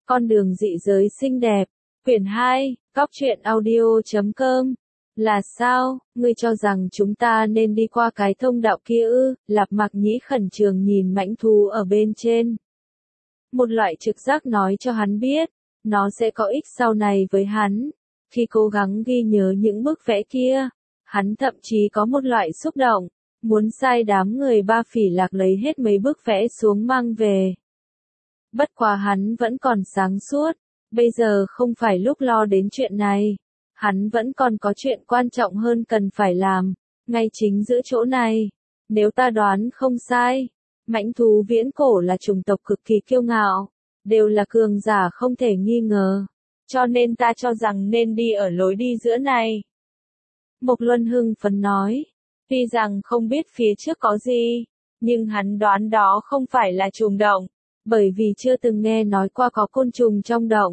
Con đường dị giới xinh đẹp. Quyển 2, Góc truyện audio.com. Là sao, ngươi cho rằng chúng ta nên đi qua cái thông đạo kia ư? Lạp Mạc Nhĩ khẩn trương nhìn mãnh thú ở bên trên. Một loại trực giác nói cho hắn biết, nó sẽ có ích sau này với hắn. Khi cố gắng ghi nhớ những bức vẽ kia, hắn thậm chí có một loại xúc động, muốn sai đám người Ba Phỉ Lạc lấy hết mấy bức vẽ xuống mang về. Bất quá hắn vẫn còn sáng suốt, bây giờ không phải lúc lo đến chuyện này. Hắn vẫn còn có chuyện quan trọng hơn cần phải làm, ngay chính giữa chỗ này. Nếu ta đoán không sai, mãnh thú viễn cổ là chủng tộc cực kỳ kiêu ngạo, đều là cường giả không thể nghi ngờ. Cho nên ta cho rằng nên đi ở lối đi giữa này. Mộc Luân hưng phấn nói, tuy rằng không biết phía trước có gì, nhưng hắn đoán đó không phải là trùng động, bởi vì chưa từng nghe nói qua có côn trùng trong động.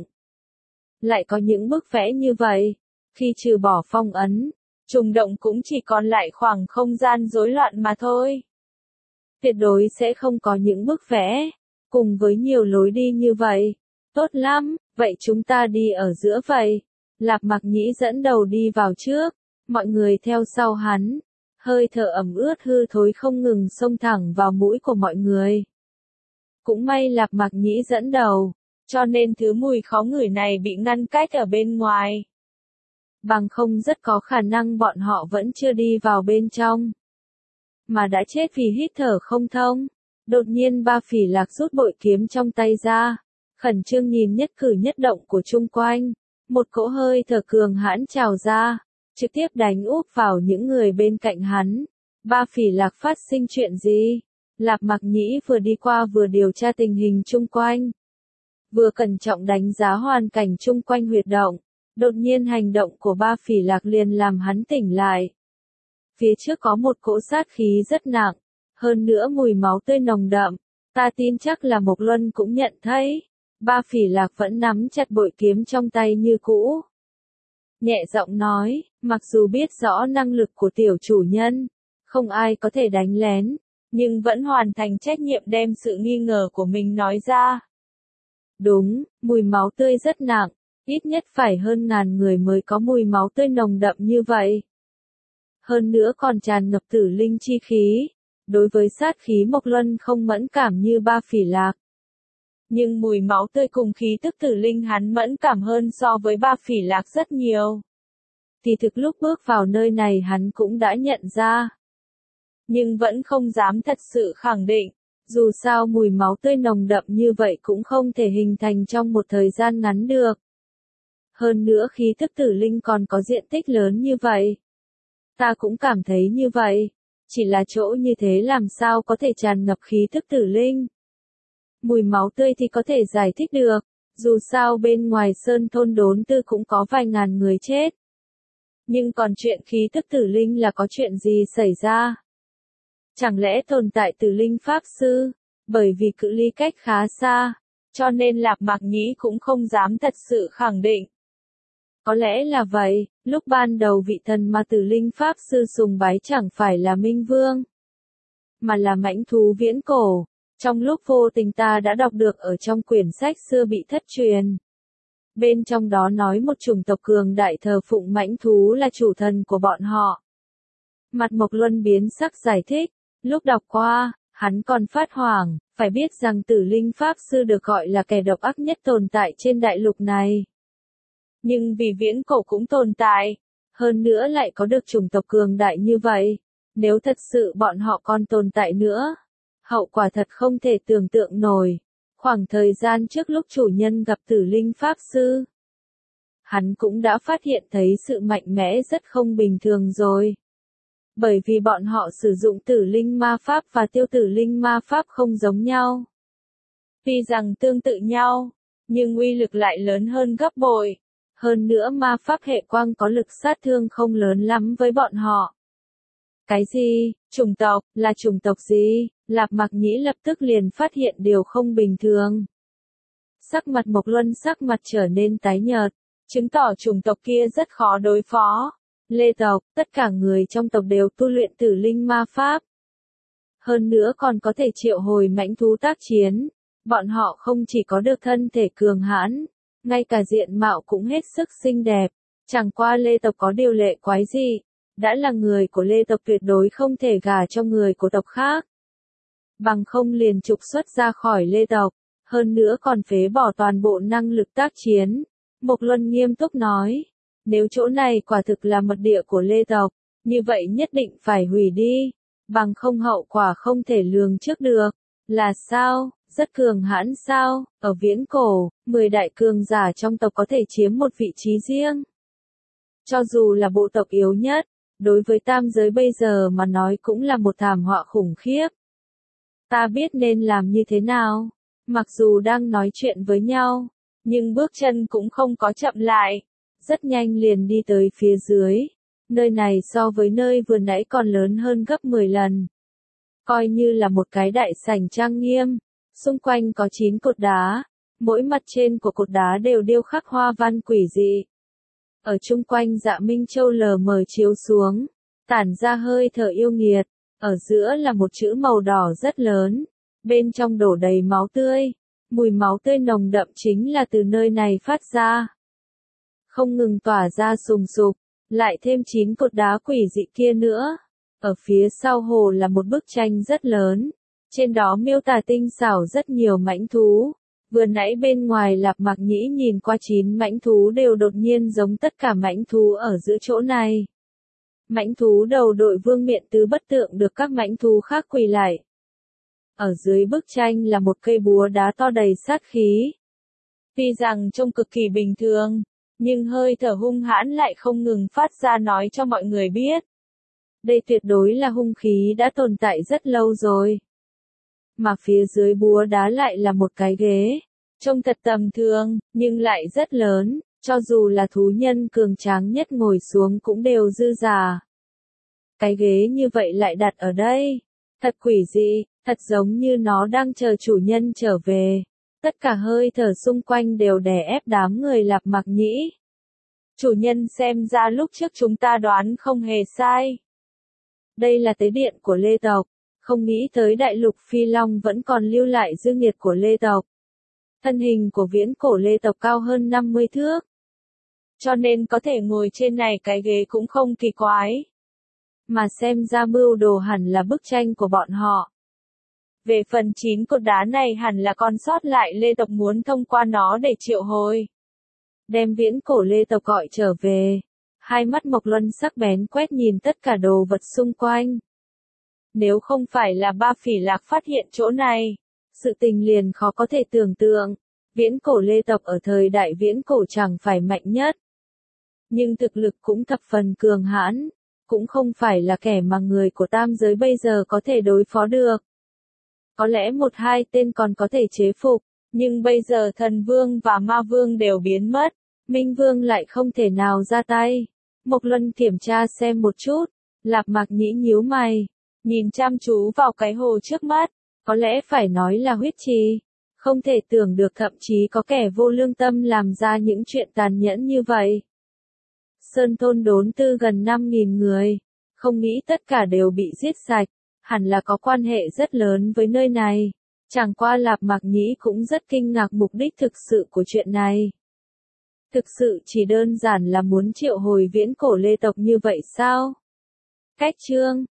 Lại có những bức vẽ như vậy, khi trừ bỏ phong ấn, trùng động cũng chỉ còn lại khoảng không gian rối loạn mà thôi. Tuyệt đối sẽ không có những bức vẽ, cùng với nhiều lối đi như vậy. Tốt lắm, vậy chúng ta đi ở giữa vậy. Lạp Mạc Nhĩ dẫn đầu đi vào trước, mọi người theo sau hắn. Hơi thở ẩm ướt hư thối không ngừng xông thẳng vào mũi của mọi người. Cũng may Lạp Mạc Nhĩ dẫn đầu, cho nên thứ mùi khó ngửi này bị ngăn cách ở bên ngoài. Bằng không rất có khả năng bọn họ vẫn chưa đi vào bên trong, mà đã chết vì hít thở không thông. Đột nhiên Ba Phỉ Lạc rút bội kiếm trong tay ra, khẩn trương nhìn nhất cử nhất động của chung quanh. Một cỗ hơi thở cường hãn trào ra, trực tiếp đánh úp vào những người bên cạnh hắn. Ba Phỉ Lạc phát sinh chuyện gì? Lạp Mạc Nhĩ vừa đi qua vừa điều tra tình hình chung quanh, vừa cẩn trọng đánh giá hoàn cảnh chung quanh huyệt động. Đột nhiên hành động của Ba Phỉ Lạc liền làm hắn tỉnh lại. Phía trước có một cỗ sát khí rất nặng, hơn nữa mùi máu tươi nồng đậm. Ta tin chắc là Mộc Luân cũng nhận thấy. Ba Phỉ Lạc vẫn nắm chặt bội kiếm trong tay như cũ. Nhẹ giọng nói, mặc dù biết rõ năng lực của tiểu chủ nhân, không ai có thể đánh lén, nhưng vẫn hoàn thành trách nhiệm đem sự nghi ngờ của mình nói ra. Đúng, mùi máu tươi rất nặng, ít nhất phải hơn 1000 người mới có mùi máu tươi nồng đậm như vậy. Hơn nữa còn tràn ngập tử linh chi khí. Đối với sát khí Mộc Luân không mẫn cảm như Ba Phỉ Lạc, nhưng mùi máu tươi cùng khí tức tử linh hắn mẫn cảm hơn so với Ba Phỉ Lạc rất nhiều. Thì thực lúc bước vào nơi này hắn cũng đã nhận ra, nhưng vẫn không dám thật sự khẳng định. Dù sao mùi máu tươi nồng đậm như vậy cũng không thể hình thành trong một thời gian ngắn được. Hơn nữa khí tức tử linh còn có diện tích lớn như vậy. Ta cũng cảm thấy như vậy. Chỉ là chỗ như thế làm sao có thể tràn ngập khí tức tử linh. Mùi máu tươi thì có thể giải thích được. Dù sao bên ngoài sơn thôn Đốn Tư cũng có vài ngàn người chết. Nhưng còn chuyện khí tức tử linh là có chuyện gì xảy ra? Chẳng lẽ tồn tại tử linh pháp sư? Bởi vì cự ly cách khá xa, cho nên Lạp Mạc Nhĩ cũng không dám thật sự khẳng định. Có lẽ là vậy, lúc ban đầu vị thần mà tử linh pháp sư sùng bái chẳng phải là Minh Vương, mà là mãnh thú viễn cổ. Trong lúc vô tình ta đã đọc được ở trong quyển sách xưa bị thất truyền. Bên trong đó nói một chủng tộc cường đại thờ phụng mãnh thú là chủ thần của bọn họ. Mặt Mộc Luân biến sắc giải thích, lúc đọc qua, hắn còn phát hoảng, phải biết rằng tử linh pháp sư được gọi là kẻ độc ác nhất tồn tại trên đại lục này. Nhưng vì viễn cổ cũng tồn tại, hơn nữa lại có được chủng tộc cường đại như vậy, nếu thật sự bọn họ còn tồn tại nữa, hậu quả thật không thể tưởng tượng nổi. Khoảng thời gian trước lúc chủ nhân gặp tử linh pháp sư, hắn cũng đã phát hiện thấy sự mạnh mẽ rất không bình thường rồi. Bởi vì bọn họ sử dụng tử linh ma pháp và tiêu tử linh ma pháp không giống nhau. Tuy rằng tương tự nhau, nhưng uy lực lại lớn hơn gấp bội. Hơn nữa ma pháp hệ quang có lực sát thương không lớn lắm với bọn họ. Cái gì? Chủng tộc? Là chủng tộc gì? Lạp Mạc Nhĩ lập tức liền phát hiện điều không bình thường. Sắc mặt Mộc Luân sắc mặt trở nên tái nhợt, chứng tỏ chủng tộc kia rất khó đối phó. Lê tộc, tất cả người trong tộc đều tu luyện tử linh ma pháp. Hơn nữa còn có thể triệu hồi mãnh thú tác chiến. Bọn họ không chỉ có được thân thể cường hãn, ngay cả diện mạo cũng hết sức xinh đẹp. Chẳng qua Lê tộc có điều lệ quái dị, đã là người của Lê tộc tuyệt đối không thể gả cho người của tộc khác. Bằng không liền trục xuất ra khỏi Lê tộc, hơn nữa còn phế bỏ toàn bộ năng lực tác chiến. Mộc Luân nghiêm túc nói, nếu chỗ này quả thực là mật địa của Lê tộc, như vậy nhất định phải hủy đi, bằng không hậu quả không thể lường trước được. Là sao? Rất cường hãn sao? Ở viễn cổ, 10 đại cường giả trong tộc có thể chiếm một vị trí riêng. Cho dù là bộ tộc yếu nhất, đối với tam giới bây giờ mà nói cũng là một thảm họa khủng khiếp. Ta biết nên làm như thế nào. Mặc dù đang nói chuyện với nhau, nhưng bước chân cũng không có chậm lại. Rất nhanh liền đi tới phía dưới. Nơi này so với nơi vừa nãy còn lớn hơn gấp 10 lần. Coi như là một cái đại sảnh trang nghiêm. Xung quanh có 9 cột đá. Mỗi mặt trên của cột đá đều điêu khắc hoa văn quỷ dị. Ở chung quanh Dạ Minh Châu lờ mờ chiếu xuống, tản ra hơi thở yêu nghiệt. Ở giữa là một chữ màu đỏ rất lớn. Bên trong đổ đầy máu tươi. Mùi máu tươi nồng đậm chính là từ nơi này phát ra. Không ngừng tỏa ra sùng sục, lại thêm 9 cột đá quỷ dị kia nữa. Ở phía sau hồ là một bức tranh rất lớn. Trên đó miêu tả tinh xảo rất nhiều mãnh thú. Vừa nãy bên ngoài Lạp Mạc Nhĩ nhìn qua 9 mãnh thú đều đột nhiên giống tất cả mãnh thú ở giữa chỗ này. Mãnh thú đầu đội vương miện tứ bất tượng được các mãnh thú khác quỳ lại. Ở dưới bức tranh là một cây búa đá to đầy sát khí. Tuy rằng trông cực kỳ bình thường, nhưng hơi thở hung hãn lại không ngừng phát ra nói cho mọi người biết. Đây tuyệt đối là hung khí đã tồn tại rất lâu rồi. Mà phía dưới búa đá lại là một cái ghế. Trông thật tầm thường, nhưng lại rất lớn, cho dù là thú nhân cường tráng nhất ngồi xuống cũng đều dư giả. Cái ghế như vậy lại đặt ở đây. Thật quỷ dị, thật giống như nó đang chờ chủ nhân trở về. Tất cả hơi thở xung quanh đều đè ép đám người Lạp Mạc Nhĩ. Chủ nhân xem ra lúc trước chúng ta đoán không hề sai. Đây là tế điện của Lê tộc. Không nghĩ tới đại lục Phi Long vẫn còn lưu lại dư nghiệt của Lê tộc. Thân hình của viễn cổ Lê tộc cao hơn 50 thước. Cho nên có thể ngồi trên này cái ghế cũng không kỳ quái. Mà xem ra mưu đồ hẳn là bức tranh của bọn họ. Về phần 9 cột đá này hẳn là còn sót lại Lê tộc muốn thông qua nó để triệu hồi. Đem viễn cổ Lê tộc gọi trở về. Hai mắt Mộc Luân sắc bén quét nhìn tất cả đồ vật xung quanh. Nếu không phải là Ba Phỉ Lạc phát hiện chỗ này, sự tình liền khó có thể tưởng tượng. Viễn cổ Lê tộc ở thời đại viễn cổ chẳng phải mạnh nhất. Nhưng thực lực cũng thập phần cường hãn. Cũng không phải là kẻ mà người của tam giới bây giờ có thể đối phó được. Có lẽ một hai tên còn có thể chế phục, nhưng bây giờ thần vương và ma vương đều biến mất, minh vương lại không thể nào ra tay. Mộc Luân kiểm tra xem một chút, Lạp Mạc Nhĩ nhíu mày, nhìn chăm chú vào cái hồ trước mắt, có lẽ phải nói là huyết trì. Không thể tưởng được thậm chí có kẻ vô lương tâm làm ra những chuyện tàn nhẫn như vậy. Sơn thôn đốn tư gần 5.000 người, không nghĩ tất cả đều bị giết sạch, hẳn là có quan hệ rất lớn với nơi này. Chẳng qua Lạp Mạc Nhĩ cũng rất kinh ngạc mục đích thực sự của chuyện này. Thực sự chỉ đơn giản là muốn triệu hồi viễn cổ Lê tộc như vậy sao? Cách chương